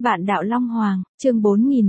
Vạn đạo Long Hoàng, chương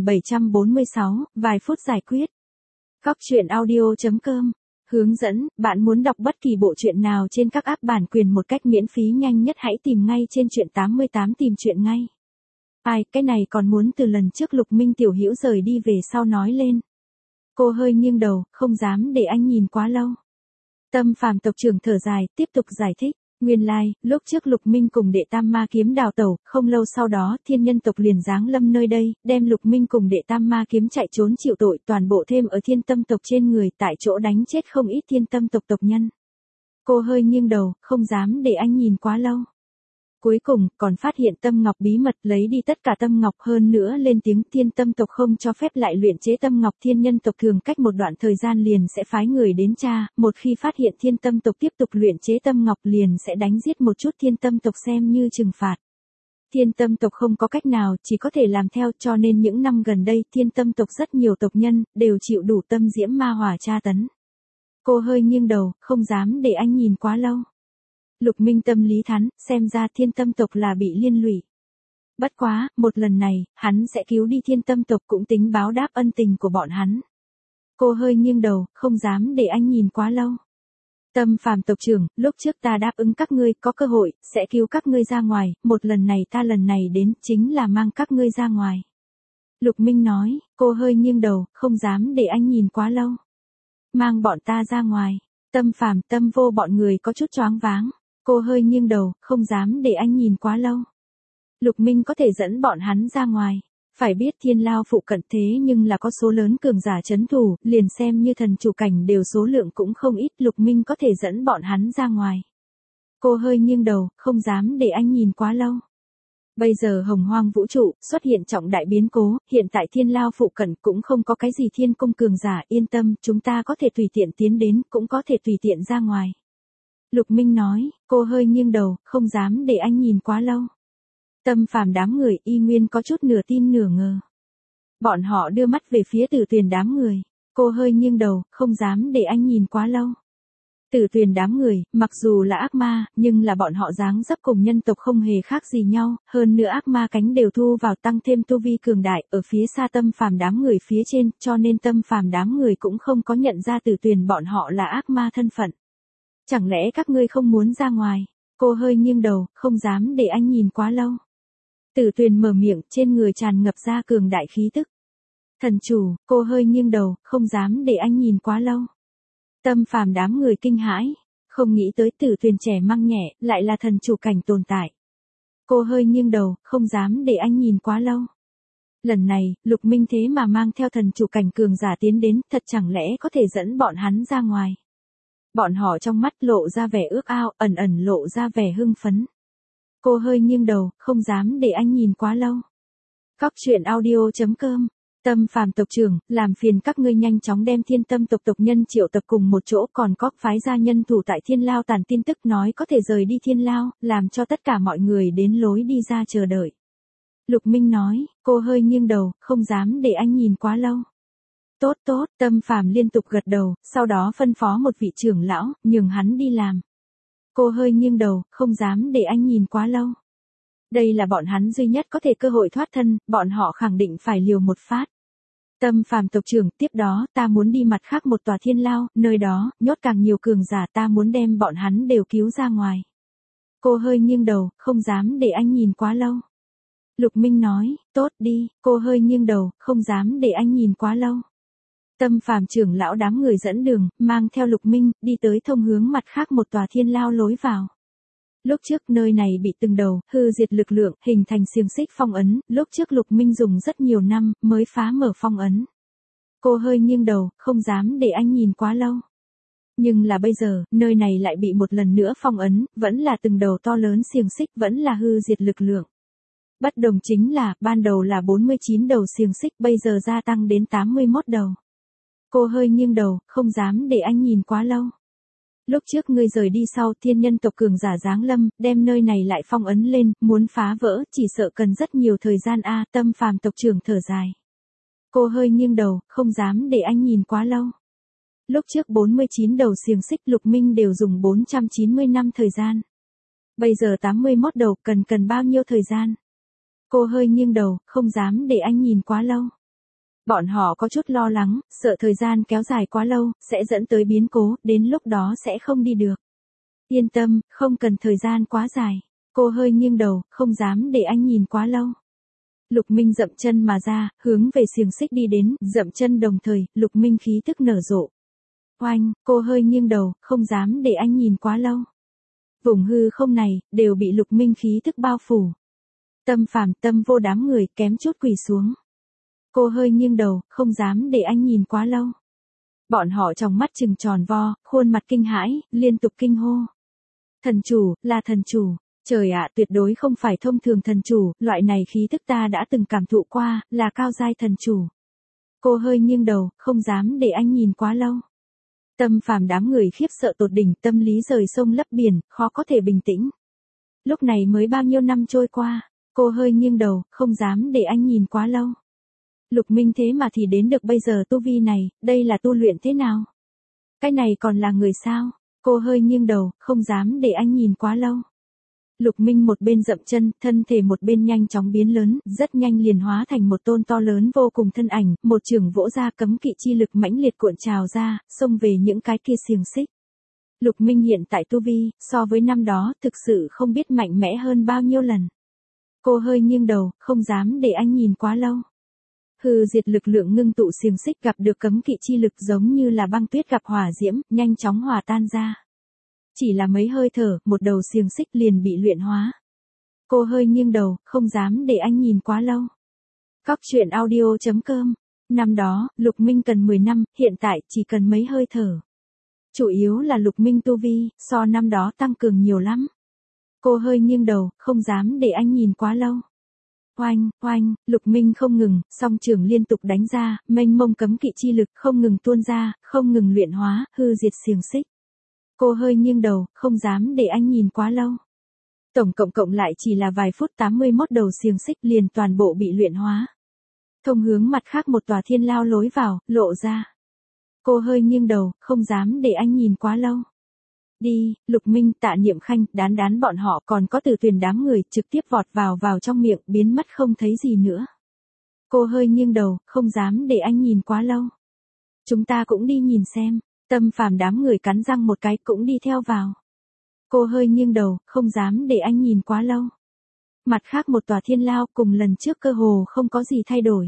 4746, vài phút giải quyết. Góc truyện audio.com. Hướng dẫn, bạn muốn đọc bất kỳ bộ truyện nào trên các app bản quyền một cách miễn phí nhanh nhất hãy tìm ngay trên truyện 88 tìm truyện ngay. Ai, cái này còn muốn từ lần trước Lục Minh tiểu hữu rời đi về sau nói lên. Cô hơi nghiêng đầu, không dám để anh nhìn quá lâu. Tâm Phàm tộc trưởng thở dài, tiếp tục giải thích. Nguyên lai, lúc trước Lục Minh cùng đệ Tam Ma Kiếm đào tẩu, không lâu sau đó thiên nhân tộc liền giáng lâm nơi đây, đem Lục Minh cùng đệ Tam Ma Kiếm chạy trốn chịu tội toàn bộ thêm ở thiên tâm tộc trên người tại chỗ đánh chết không ít thiên tâm tộc tộc nhân. Cô hơi nghiêng đầu, không dám để anh nhìn quá lâu. Cuối cùng, còn phát hiện tâm ngọc bí mật lấy đi tất cả tâm ngọc hơn nữa lên tiếng thiên tâm tộc không cho phép lại luyện chế tâm ngọc thiên nhân tộc thường cách một đoạn thời gian liền sẽ phái người đến tra, một khi phát hiện thiên tâm tộc tiếp tục luyện chế tâm ngọc liền sẽ đánh giết một chút thiên tâm tộc xem như trừng phạt. Thiên tâm tộc không có cách nào chỉ có thể làm theo cho nên những năm gần đây thiên tâm tộc rất nhiều tộc nhân đều chịu đủ tâm diễm ma hỏa tra tấn. Cô hơi nghiêng đầu, không dám để anh nhìn quá lâu. Lục Minh tâm lý thắn, xem ra thiên tâm tộc là bị liên lụy. Bất quá, một lần này, hắn sẽ cứu đi thiên tâm tộc cũng tính báo đáp ân tình của bọn hắn. Cô hơi nghiêng đầu, không dám để anh nhìn quá lâu. Tâm Phàm tộc trưởng, lúc trước ta đáp ứng các ngươi có cơ hội, sẽ cứu các ngươi ra ngoài, một lần này ta lần này đến chính là mang các ngươi ra ngoài. Lục Minh nói, cô hơi nghiêng đầu, không dám để anh nhìn quá lâu. Mang bọn ta ra ngoài, Tâm Phàm Tâm Vô bọn người có chút choáng váng. Cô hơi nghiêng đầu, không dám để anh nhìn quá lâu. Lục Minh có thể dẫn bọn hắn ra ngoài. Phải biết Thiên Lao phụ cận thế nhưng là có số lớn cường giả trấn thủ, liền xem như thần chủ cảnh đều số lượng cũng không ít, Lục Minh có thể dẫn bọn hắn ra ngoài. Cô hơi nghiêng đầu, không dám để anh nhìn quá lâu. Bây giờ Hồng Hoang vũ trụ xuất hiện trọng đại biến cố, hiện tại Thiên Lao phụ cận cũng không có cái gì thiên cung cường giả, yên tâm, chúng ta có thể tùy tiện tiến đến, cũng có thể tùy tiện ra ngoài. Lục Minh nói, cô hơi nghiêng đầu, không dám để anh nhìn quá lâu. Tâm Phàm đám người y nguyên có chút nửa tin nửa ngờ. Bọn họ đưa mắt về phía Tử Tuyền đám người. Cô hơi nghiêng đầu, không dám để anh nhìn quá lâu. Tử Tuyền đám người, mặc dù là ác ma, nhưng là bọn họ dáng dấp cùng nhân tộc không hề khác gì nhau, hơn nữa ác ma cánh đều thu vào tăng thêm tu vi cường đại, ở phía xa Tâm Phàm đám người phía trên, cho nên Tâm Phàm đám người cũng không có nhận ra Tử Tuyền bọn họ là ác ma thân phận. Chẳng lẽ các ngươi không muốn ra ngoài? Cô hơi nghiêng đầu, không dám để anh nhìn quá lâu. Tử Tuyền mở miệng, trên người tràn ngập ra cường đại khí tức. Thần chủ, cô hơi nghiêng đầu, không dám để anh nhìn quá lâu. Tâm Phàm đám người kinh hãi, không nghĩ tới Tử Tuyền trẻ măng nhẹ, lại là thần chủ cảnh tồn tại. Cô hơi nghiêng đầu, không dám để anh nhìn quá lâu. Lần này, Lục Minh thế mà mang theo thần chủ cảnh cường giả tiến đến, thật chẳng lẽ có thể dẫn bọn hắn ra ngoài. Bọn họ trong mắt lộ ra vẻ ước ao, ẩn ẩn lộ ra vẻ hưng phấn. Cô hơi nghiêng đầu, không dám để anh nhìn quá lâu. Góc truyện audio.com. Tâm Phàm tộc trưởng, làm phiền các ngươi nhanh chóng đem thiên tâm tộc tộc nhân triệu tập cùng một chỗ, còn có phái gia nhân thủ tại Thiên Lao tàn tin tức nói có thể rời đi Thiên Lao, làm cho tất cả mọi người đến lối đi ra chờ đợi. Lục Minh nói, cô hơi nghiêng đầu, không dám để anh nhìn quá lâu. Tốt tốt, Tâm Phàm liên tục gật đầu, sau đó phân phó một vị trưởng lão, nhường hắn đi làm. Cô hơi nghiêng đầu, không dám để anh nhìn quá lâu. Đây là bọn hắn duy nhất có thể cơ hội thoát thân, bọn họ khẳng định phải liều một phát. Tâm Phàm tộc trưởng, tiếp đó, ta muốn đi mặt khác một tòa Thiên Lao, nơi đó, nhốt càng nhiều cường giả, ta muốn đem bọn hắn đều cứu ra ngoài. Cô hơi nghiêng đầu, không dám để anh nhìn quá lâu. Lục Minh nói, tốt đi, cô hơi nghiêng đầu, không dám để anh nhìn quá lâu. Tâm Phàm trưởng lão đám người dẫn đường, mang theo Lục Minh, đi tới thông hướng mặt khác một tòa Thiên Lao lối vào. Lúc trước nơi này bị từng đầu, hư diệt lực lượng, hình thành xiềng xích phong ấn, lúc trước Lục Minh dùng rất nhiều năm, mới phá mở phong ấn. Cô hơi nghiêng đầu, không dám để anh nhìn quá lâu. Nhưng là bây giờ, nơi này lại bị một lần nữa phong ấn, vẫn là từng đầu to lớn xiềng xích, vẫn là hư diệt lực lượng. Bất đồng chính là, ban đầu là 49 đầu xiềng xích, bây giờ gia tăng đến 81 đầu. Cô hơi nghiêng đầu, không dám để anh nhìn quá lâu. Lúc trước ngươi rời đi sau thiên nhân tộc cường giả giáng lâm, đem nơi này lại phong ấn lên, muốn phá vỡ, chỉ sợ cần rất nhiều thời gian a. Tâm Phàm tộc trưởng thở dài. Cô hơi nghiêng đầu, không dám để anh nhìn quá lâu. Lúc trước 49 đầu xiềng xích Lục Minh đều dùng 490 năm thời gian. Bây giờ 81 đầu cần bao nhiêu thời gian? Cô hơi nghiêng đầu, không dám để anh nhìn quá lâu. Bọn họ có chút lo lắng, sợ thời gian kéo dài quá lâu, sẽ dẫn tới biến cố, đến lúc đó sẽ không đi được. Yên tâm, không cần thời gian quá dài. Cô hơi nghiêng đầu, không dám để anh nhìn quá lâu. Lục Minh dậm chân mà ra, hướng về xiềng xích đi đến, dậm chân đồng thời, Lục Minh khí tức nở rộ. Oanh, cô hơi nghiêng đầu, không dám để anh nhìn quá lâu. Vùng hư không này, đều bị Lục Minh khí tức bao phủ. Tâm Phàm, Tâm Vô đám người, kém chút quỳ xuống. Cô hơi nghiêng đầu, không dám để anh nhìn quá lâu. Bọn họ trong mắt trừng tròn vo, khuôn mặt kinh hãi, liên tục kinh hô. Thần chủ, là thần chủ. Trời ạ, tuyệt đối không phải thông thường thần chủ, loại này khí tức ta đã từng cảm thụ qua, là cao giai thần chủ. Cô hơi nghiêng đầu, không dám để anh nhìn quá lâu. Tâm Phàm đám người khiếp sợ tột đỉnh, tâm lý rời sông lấp biển, khó có thể bình tĩnh. Lúc này mới bao nhiêu năm trôi qua, cô hơi nghiêng đầu, không dám để anh nhìn quá lâu. Lục Minh thế mà thì đến được bây giờ tu vi này, đây là tu luyện thế nào? Cái này còn là người sao? Cô hơi nghiêng đầu, không dám để anh nhìn quá lâu. Lục Minh một bên dậm chân, thân thể một bên nhanh chóng biến lớn, rất nhanh liền hóa thành một tôn to lớn vô cùng thân ảnh, một trường vỗ ra cấm kỵ chi lực mãnh liệt cuộn trào ra, xông về những cái kia xiềng xích. Lục Minh hiện tại tu vi, so với năm đó, thực sự không biết mạnh mẽ hơn bao nhiêu lần. Cô hơi nghiêng đầu, không dám để anh nhìn quá lâu. Hư diệt lực lượng ngưng tụ xiềng xích gặp được cấm kỵ chi lực giống như là băng tuyết gặp hỏa diễm, nhanh chóng hòa tan ra. Chỉ là mấy hơi thở, một đầu xiềng xích liền bị luyện hóa. Cô hơi nghiêng đầu, không dám để anh nhìn quá lâu. Cóc truyện audio.com. Năm đó, Lục Minh cần 10 năm, hiện tại chỉ cần mấy hơi thở. Chủ yếu là Lục Minh tu vi, so năm đó tăng cường nhiều lắm. Cô hơi nghiêng đầu, không dám để anh nhìn quá lâu. Oanh, oanh, Lục Minh không ngừng, song trường liên tục đánh ra, mênh mông cấm kỵ chi lực không ngừng tuôn ra, không ngừng luyện hóa, hư diệt xiềng xích. Cô hơi nghiêng đầu, không dám để anh nhìn quá lâu. Tổng cộng lại chỉ là vài phút 81 đầu xiềng xích liền toàn bộ bị luyện hóa. Thông hướng mặt khác một tòa thiên lao lối vào, lộ ra. Cô hơi nghiêng đầu, không dám để anh nhìn quá lâu. Đi, Lục Minh, Tạ Niệm Khanh, đán bọn họ còn có Từ Tuyền đám người trực tiếp vọt vào trong miệng, biến mất không thấy gì nữa. Cô hơi nghiêng đầu, không dám để anh nhìn quá lâu. Chúng ta cũng đi nhìn xem. Tâm Phàm đám người cắn răng một cái cũng đi theo vào. Cô hơi nghiêng đầu, không dám để anh nhìn quá lâu. Mặt khác một tòa thiên lao cùng lần trước cơ hồ không có gì thay đổi.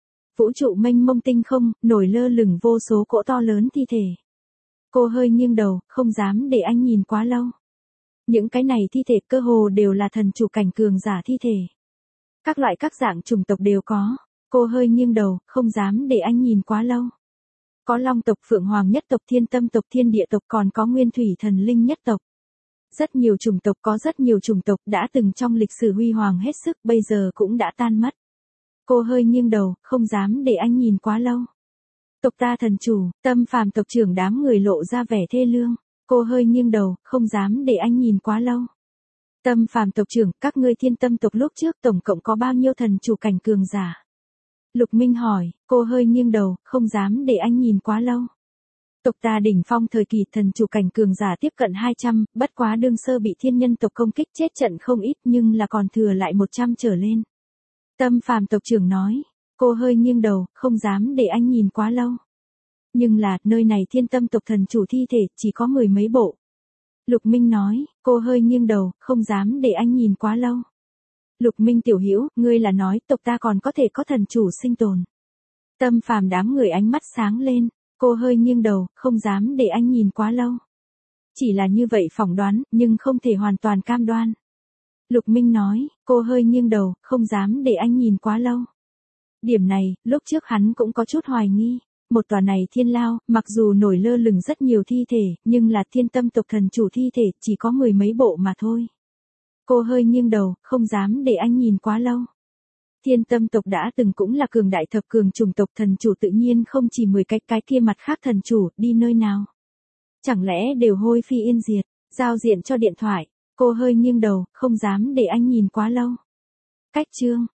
Vũ trụ mênh mông tinh không, nổi lơ lửng vô số cỗ to lớn thi thể. Cô hơi nghiêng đầu, không dám để anh nhìn quá lâu. Những cái này thi thể cơ hồ đều là thần chủ cảnh cường giả thi thể. Các loại các dạng chủng tộc đều có. Cô hơi nghiêng đầu, không dám để anh nhìn quá lâu. Có Long tộc, Phượng Hoàng nhất tộc, Thiên Tâm tộc, Thiên Địa tộc, còn có Nguyên Thủy Thần Linh nhất tộc. Rất nhiều chủng tộc, có rất nhiều chủng tộc đã từng trong lịch sử huy hoàng hết sức, bây giờ cũng đã tan mất. Cô hơi nghiêng đầu, không dám để anh nhìn quá lâu. Tộc ta thần chủ, Tâm Phàm tộc trưởng đám người lộ ra vẻ thê lương. Cô hơi nghiêng đầu, không dám để anh nhìn quá lâu. Tâm Phàm tộc trưởng, các ngươi Thiên Tâm tộc lúc trước tổng cộng có bao nhiêu thần chủ cảnh cường giả? Lục Minh hỏi, cô hơi nghiêng đầu, không dám để anh nhìn quá lâu. Tộc ta đỉnh phong thời kỳ thần chủ cảnh cường giả tiếp cận 200, bất quá đương sơ bị thiên nhân tộc công kích chết trận không ít nhưng là còn thừa lại 100 trở lên. Tâm Phàm tộc trưởng nói, cô hơi nghiêng đầu, không dám để anh nhìn quá lâu. Nhưng là, nơi này Thiên Tâm tộc thần chủ thi thể chỉ có 10 mấy bộ. Lục Minh nói, cô hơi nghiêng đầu, không dám để anh nhìn quá lâu. Lục Minh tiểu hữu, ngươi là nói tộc ta còn có thể có thần chủ sinh tồn. Tâm Phàm đám người ánh mắt sáng lên, cô hơi nghiêng đầu, không dám để anh nhìn quá lâu. Chỉ là như vậy phỏng đoán, nhưng không thể hoàn toàn cam đoan. Lục Minh nói, cô hơi nghiêng đầu, không dám để anh nhìn quá lâu. Điểm này, lúc trước hắn cũng có chút hoài nghi. Một tòa này thiên lao, mặc dù nổi lơ lửng rất nhiều thi thể, nhưng là Thiên Tâm tộc thần chủ thi thể chỉ có 10 mấy bộ mà thôi. Cô hơi nghiêng đầu, không dám để anh nhìn quá lâu. Thiên Tâm tộc đã từng cũng là cường đại thập cường chủng tộc thần chủ tự nhiên không chỉ 10 cái kia mặt khác thần chủ, đi nơi nào. Chẳng lẽ đều hôi phi yên diệt, giao diện cho điện thoại. Cô hơi nghiêng đầu, không dám để anh nhìn quá lâu. Cách chương.